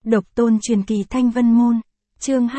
Độc tôn truyền kỳ Thanh Vân Môn, chương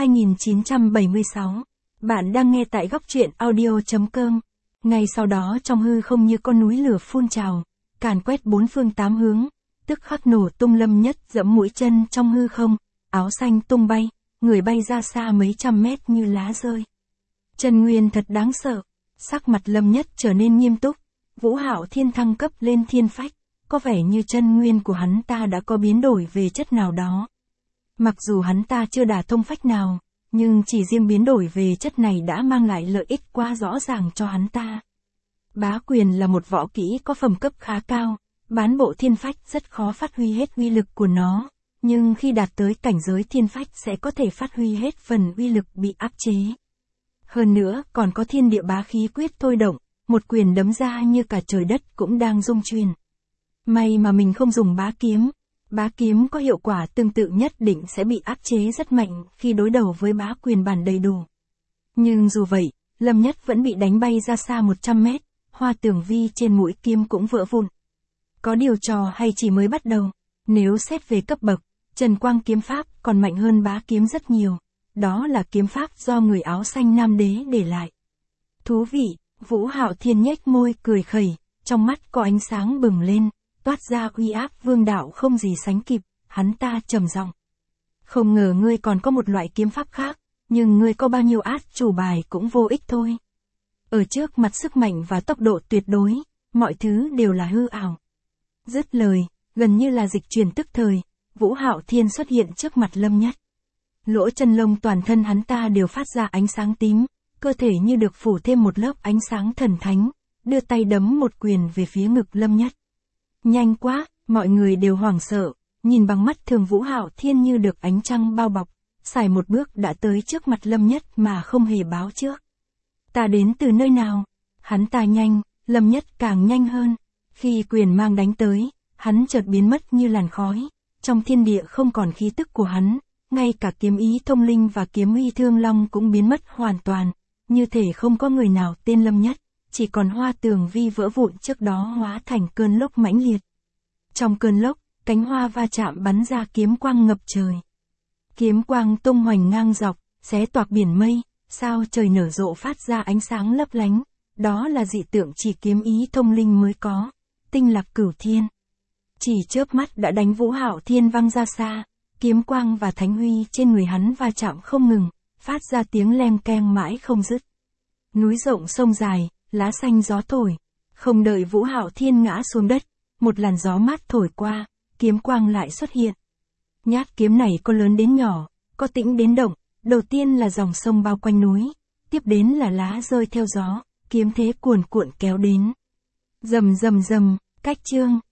2976. Bạn đang nghe tại góc truyện audio.com. Ngay sau đó trong hư không như con núi lửa phun trào, càn quét bốn phương tám hướng, tức khắc nổ tung. Lâm Nhất giẫm mũi chân trong hư không, áo xanh tung bay, người bay ra xa mấy trăm mét như lá rơi. Chân nguyên thật đáng sợ, sắc mặt Lâm Nhất trở nên nghiêm túc, Vũ Hạo Thiên thăng cấp lên thiên phách, có vẻ như chân nguyên của hắn ta đã có biến đổi về chất nào đó. Mặc dù hắn ta chưa đả thông phách nào, nhưng chỉ riêng biến đổi về chất này đã mang lại lợi ích quá rõ ràng cho hắn ta. Bá quyền là một võ kỹ có phẩm cấp khá cao, bán bộ thiên phách rất khó phát huy hết uy lực của nó, nhưng khi đạt tới cảnh giới thiên phách sẽ có thể phát huy hết phần uy lực bị áp chế. Hơn nữa còn có thiên địa bá khí quyết thôi động, một quyền đấm ra như cả trời đất cũng đang rung chuyển. May mà mình không dùng bá kiếm có hiệu quả tương tự nhất định sẽ bị áp chế rất mạnh khi đối đầu với bá quyền bản đầy đủ. Nhưng dù vậy, Lâm Nhất vẫn bị đánh bay ra xa 100 mét, hoa tường vi trên mũi kiếm cũng vỡ vụn. Có điều trò hay chỉ mới bắt đầu, nếu xét về cấp bậc, Trần Quang kiếm pháp còn mạnh hơn bá kiếm rất nhiều, đó là kiếm pháp do người áo xanh nam đế để lại. Thú vị, Vũ Hạo Thiên nhếch môi cười khẩy, trong mắt có ánh sáng bừng lên, toát ra uy áp vương đạo không gì sánh kịp, hắn ta trầm giọng. Không ngờ ngươi còn có một loại kiếm pháp khác, nhưng ngươi có bao nhiêu át chủ bài cũng vô ích thôi. Ở trước mặt sức mạnh và tốc độ tuyệt đối, mọi thứ đều là hư ảo. Dứt lời, gần như là dịch chuyển tức thời, Vũ Hạo Thiên xuất hiện trước mặt Lâm Nhất. Lỗ chân lông toàn thân hắn ta đều phát ra ánh sáng tím, cơ thể như được phủ thêm một lớp ánh sáng thần thánh, đưa tay đấm một quyền về phía ngực Lâm Nhất. Nhanh quá, mọi người đều hoảng sợ, nhìn bằng mắt thường Vũ Hạo Thiên như được ánh trăng bao bọc, xài một bước đã tới trước mặt Lâm Nhất mà không hề báo trước. Ta đến từ nơi nào? Hắn ta nhanh, Lâm Nhất càng nhanh hơn. Khi quyền mang đánh tới, hắn chợt biến mất như làn khói, trong thiên địa không còn khí tức của hắn, ngay cả kiếm ý thông linh và kiếm uy thương long cũng biến mất hoàn toàn, như thể không có người nào tên Lâm Nhất. Chỉ còn hoa tường vi vỡ vụn trước đó hóa thành cơn lốc mãnh liệt. Trong cơn lốc, cánh hoa va chạm bắn ra kiếm quang ngập trời. Kiếm quang tung hoành ngang dọc, xé toạc biển mây, sao trời nở rộ phát ra ánh sáng lấp lánh. Đó là dị tượng chỉ kiếm ý thông linh mới có, tinh lạc cửu thiên. Chỉ chớp mắt đã đánh Vũ Hạo Thiên văng ra xa, kiếm quang và thánh huy trên người hắn va chạm không ngừng, phát ra tiếng leng keng mãi không dứt. Núi rộng sông dài, lá xanh gió thổi, không đợi Vũ Hạo Thiên ngã xuống đất, một làn gió mát thổi qua, kiếm quang lại xuất hiện. Nhát kiếm này có lớn đến nhỏ, có tĩnh đến động, đầu tiên là dòng sông bao quanh núi, tiếp đến là lá rơi theo gió, kiếm thế cuồn cuộn kéo đến. Rầm rầm rầm, cách chương,